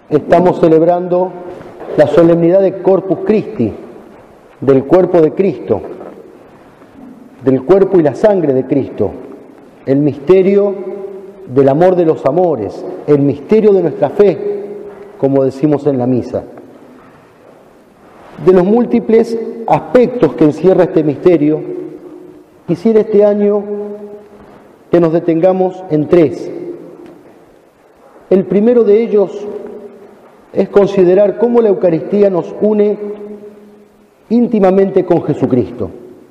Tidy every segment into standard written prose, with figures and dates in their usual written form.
estamos celebrando la solemnidad de Corpus Christi, del cuerpo de Cristo, del cuerpo y la sangre de Cristo, el misterio del amor de los amores, el misterio de nuestra fe, como decimos en la misa. De los múltiples aspectos que encierra este misterio, quisiera este año que nos detengamos en tres. El primero de ellos es considerar cómo la Eucaristía nos une íntimamente con Jesucristo.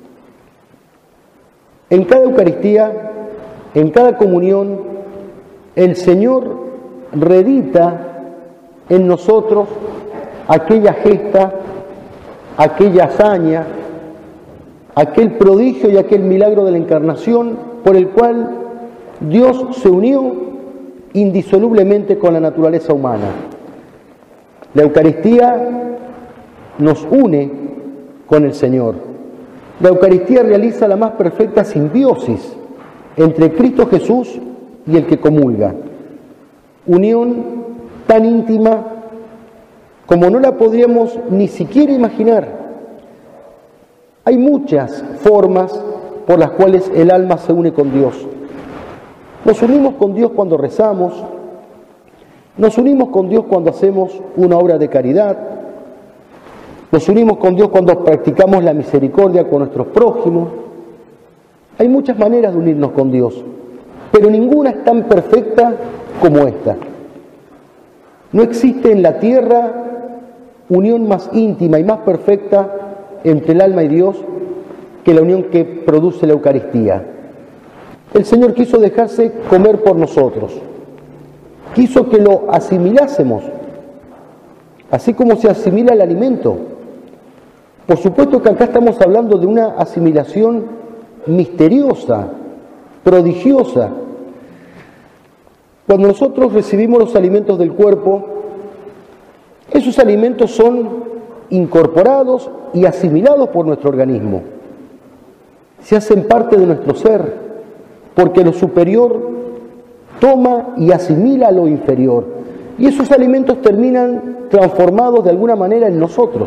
En cada Eucaristía, en cada comunión, el Señor reedita en nosotros aquella gesta, aquella hazaña, aquel prodigio y aquel milagro de la Encarnación por el cual Dios se unió indisolublemente con la naturaleza humana. La Eucaristía nos une con el Señor. La Eucaristía realiza la más perfecta simbiosis entre Cristo Jesús y el que comulga. Unión tan íntima como no la podríamos ni siquiera imaginar. Hay muchas formas por las cuales el alma se une con Dios. Nos unimos con Dios cuando rezamos, nos unimos con Dios cuando hacemos una obra de caridad, nos unimos con Dios cuando practicamos la misericordia con nuestros prójimos. Hay muchas maneras de unirnos con Dios, pero ninguna es tan perfecta como esta. No existe en la tierra unión más íntima y más perfecta entre el alma y Dios que la unión que produce la Eucaristía. El Señor quiso dejarse comer por nosotros, quiso que lo asimilásemos, así como se asimila el alimento. Por supuesto que acá estamos hablando de una asimilación misteriosa, prodigiosa. Cuando nosotros recibimos los alimentos del cuerpo, esos alimentos son incorporados y asimilados por nuestro organismo. Se hacen parte de nuestro ser, porque lo superior toma y asimila lo inferior. Y esos alimentos terminan transformados de alguna manera en nosotros.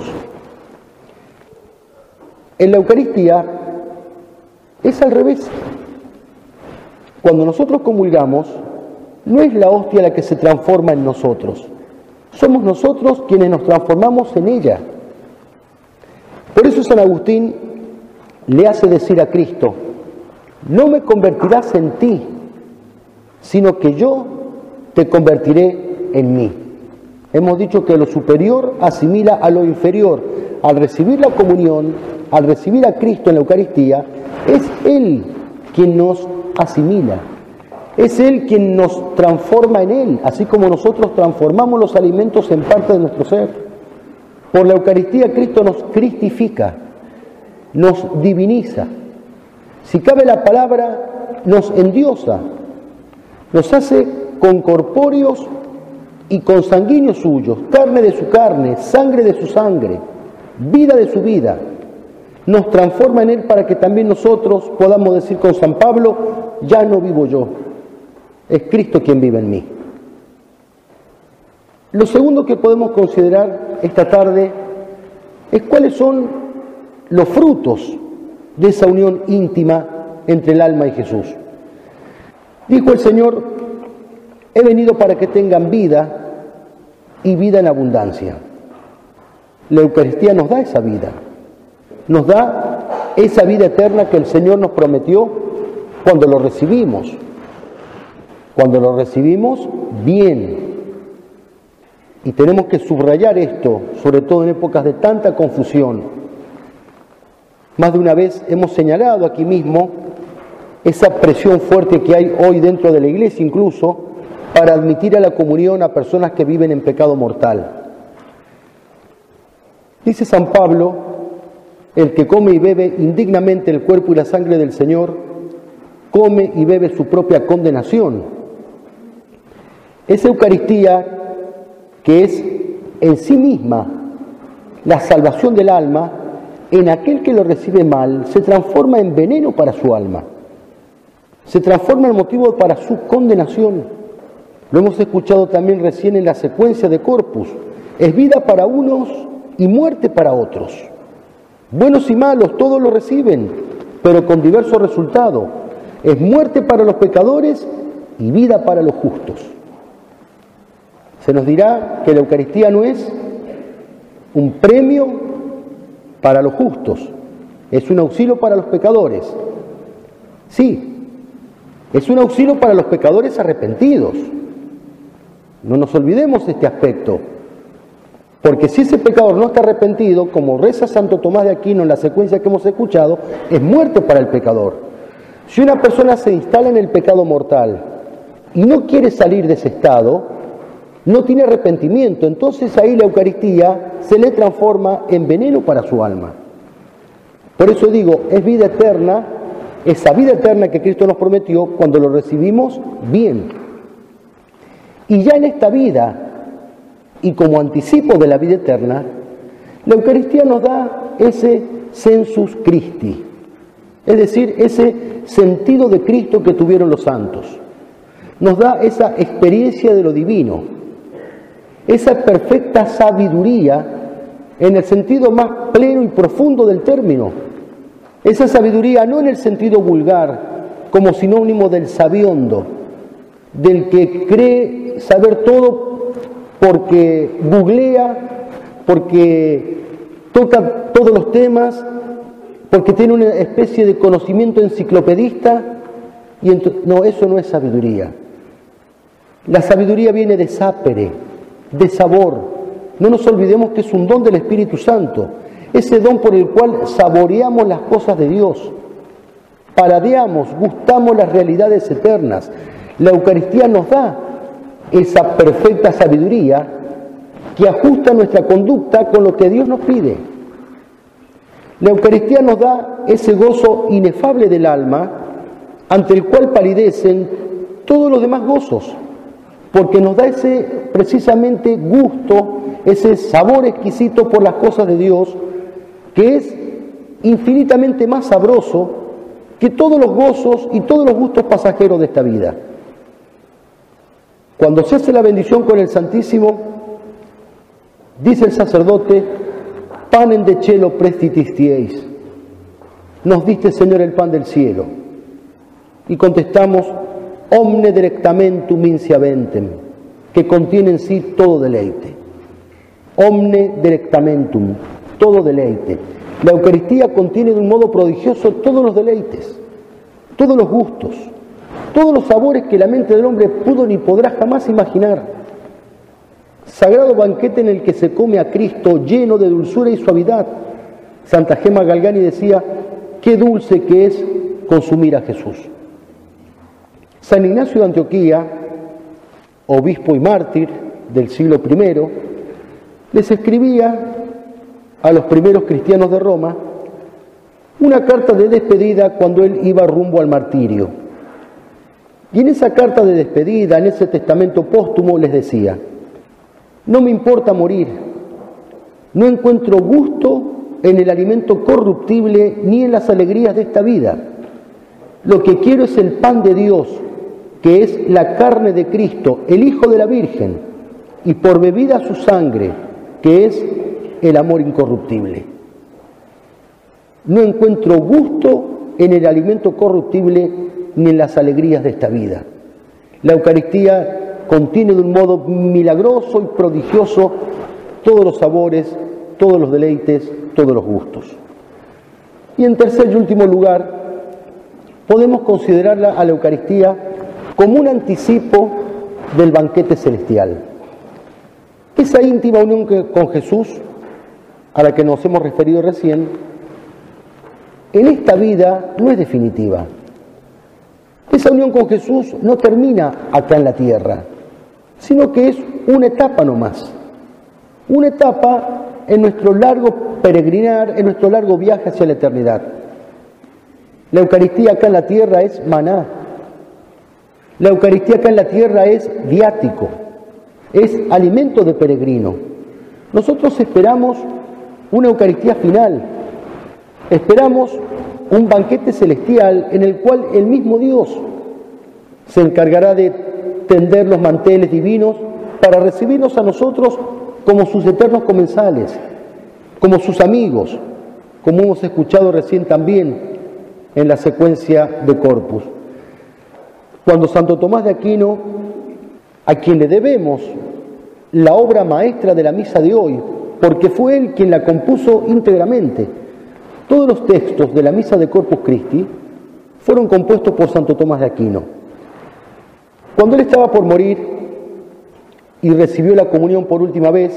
En la Eucaristía es al revés. Cuando nosotros comulgamos, no es la hostia la que se transforma en nosotros. Somos nosotros quienes nos transformamos en ella. Por eso San Agustín le hace decir a Cristo: no me convertirás en ti, sino que yo te convertiré en mí. Hemos dicho que lo superior asimila a lo inferior. Al recibir la comunión, al recibir a Cristo en la Eucaristía, es Él quien nos asimila. Es Él quien nos transforma en Él, así como nosotros transformamos los alimentos en parte de nuestro ser. Por la Eucaristía Cristo nos cristifica, nos diviniza. Si cabe la palabra, nos endiosa, nos hace concorpóreos y consanguíneos suyos, carne de su carne, sangre de su sangre, vida de su vida. Nos transforma en Él para que también nosotros podamos decir con San Pablo: ya no vivo yo, es Cristo quien vive en mí. Lo segundo que podemos considerar esta tarde es cuáles son los frutos de esa unión íntima entre el alma y Jesús. Dijo el Señor: he venido para que tengan vida y vida en abundancia. La Eucaristía nos da esa vida, nos da esa vida eterna que el Señor nos prometió cuando lo recibimos. Cuando lo recibimos bien. Y tenemos que subrayar esto, sobre todo en épocas de tanta confusión. Más de una vez hemos señalado aquí mismo esa presión fuerte que hay hoy dentro de la Iglesia incluso para admitir a la comunión a personas que viven en pecado mortal. Dice San Pablo: el que come y bebe indignamente el cuerpo y la sangre del Señor, come y bebe su propia condenación. Esa Eucaristía, que es en sí misma la salvación del alma, en aquel que lo recibe mal, se transforma en veneno para su alma, se transforma en motivo para su condenación. Lo hemos escuchado también recién en la secuencia de Corpus. Es vida para unos y muerte para otros. Buenos y malos, todos lo reciben, pero con diverso resultado. Es muerte para los pecadores y vida para los justos. Se nos dirá que la Eucaristía no es un premio para los justos, es un auxilio para los pecadores. Sí, es un auxilio para los pecadores arrepentidos. No nos olvidemos de este aspecto, porque si ese pecador no está arrepentido, como reza Santo Tomás de Aquino en la secuencia que hemos escuchado, es muerte para el pecador. Si una persona se instala en el pecado mortal y no quiere salir de ese estado, no tiene arrepentimiento, entonces ahí la Eucaristía se le transforma en veneno para su alma. Por eso digo, es vida eterna, esa vida eterna que Cristo nos prometió cuando lo recibimos bien. Y ya en esta vida, y como anticipo de la vida eterna, la Eucaristía nos da ese sensus Christi, es decir, ese sentido de Cristo que tuvieron los santos. Nos da esa experiencia de lo divino, esa perfecta sabiduría en el sentido más pleno y profundo del término. Esa sabiduría no en el sentido vulgar, como sinónimo del sabiondo, del que cree saber todo porque googlea, porque toca todos los temas, porque tiene una especie de conocimiento enciclopedista. No, eso no es sabiduría. La sabiduría viene de sapere, de sabor. No nos olvidemos que es un don del Espíritu Santo, ese don por el cual saboreamos las cosas de Dios, paradeamos, gustamos las realidades eternas. La Eucaristía nos da esa perfecta sabiduría que ajusta nuestra conducta con lo que Dios nos pide. La Eucaristía nos da ese gozo inefable del alma ante el cual palidecen todos los demás gozos, porque nos da ese precisamente gusto, ese sabor exquisito por las cosas de Dios, que es infinitamente más sabroso que todos los gozos y todos los gustos pasajeros de esta vida. Cuando se hace la bendición con el Santísimo, dice el sacerdote, panem de cielo prestitistieis, nos diste, Señor, el pan del cielo. Y contestamos, omne delectamentum insiaventem, que contiene en sí todo deleite. Omne delectamentum, todo deleite. La Eucaristía contiene de un modo prodigioso todos los deleites, todos los gustos, todos los sabores que la mente del hombre pudo ni podrá jamás imaginar. Sagrado banquete en el que se come a Cristo lleno de dulzura y suavidad. Santa Gema Galgani decía, qué dulce que es consumir a Jesús. San Ignacio de Antioquía, obispo y mártir del siglo I, les escribía a los primeros cristianos de Roma una carta de despedida cuando él iba rumbo al martirio. Y en esa carta de despedida, en ese testamento póstumo, les decía, no me importa morir, no encuentro gusto en el alimento corruptible ni en las alegrías de esta vida. Lo que quiero es el pan de Dios, que es la carne de Cristo, el Hijo de la Virgen, y por bebida su sangre, que es el amor incorruptible. No encuentro gusto en el alimento corruptible ni en las alegrías de esta vida. La Eucaristía contiene de un modo milagroso y prodigioso todos los sabores, todos los deleites, todos los gustos. Y en tercer y último lugar, podemos considerarla a la Eucaristía como un anticipo del banquete celestial. Esa íntima unión con Jesús, a la que nos hemos referido recién, en esta vida no es definitiva. Esa unión con Jesús no termina acá en la tierra, sino que es una etapa nomás, una etapa en nuestro largo peregrinar, en nuestro largo viaje hacia la eternidad. La Eucaristía acá en la tierra es maná, la Eucaristía acá en la tierra es viático, es alimento de peregrino. Nosotros esperamos una Eucaristía final, esperamos un banquete celestial en el cual el mismo Dios se encargará de tender los manteles divinos para recibirnos a nosotros como sus eternos comensales, como sus amigos, como hemos escuchado recién también en la secuencia de Corpus. Cuando Santo Tomás de Aquino, a quien le debemos la obra maestra de la misa de hoy, porque fue él quien la compuso íntegramente, todos los textos de la misa de Corpus Christi fueron compuestos por Santo Tomás de Aquino. Cuando él estaba por morir y recibió la comunión por última vez,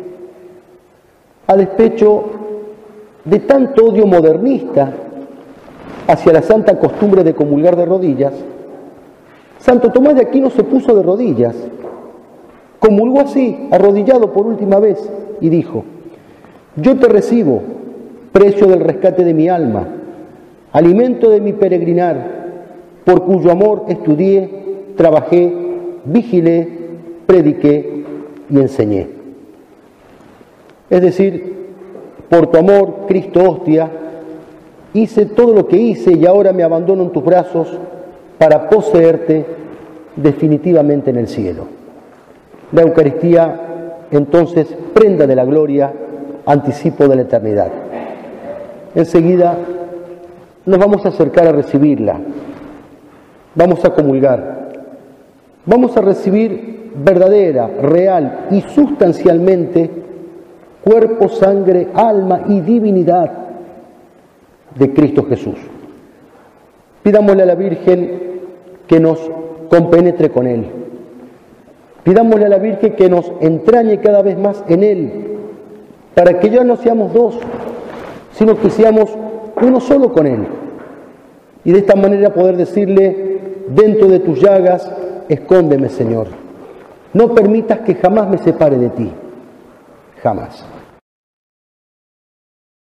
a despecho de tanto odio modernista hacia la santa costumbre de comulgar de rodillas, Santo Tomás de Aquino se puso de rodillas, comulgó así, arrodillado por última vez, y dijo: yo te recibo, precio del rescate de mi alma, alimento de mi peregrinar, por cuyo amor estudié, trabajé, vigilé, prediqué y enseñé. Es decir, por tu amor, Cristo hostia, hice todo lo que hice y ahora me abandono en tus brazos para poseerte definitivamente en el cielo. La Eucaristía, entonces, prenda de la gloria, anticipo de la eternidad. Enseguida nos vamos a acercar a recibirla, vamos a comulgar, vamos a recibir verdadera, real y sustancialmente cuerpo, sangre, alma y divinidad de Cristo Jesús. Pidámosle a la Virgen que nos compenetre con Él. Pidámosle a la Virgen que nos entrañe cada vez más en Él, para que ya no seamos dos, sino que seamos uno solo con Él. Y de esta manera poder decirle: dentro de tus llagas, escóndeme, Señor. No permitas que jamás me separe de ti. Jamás.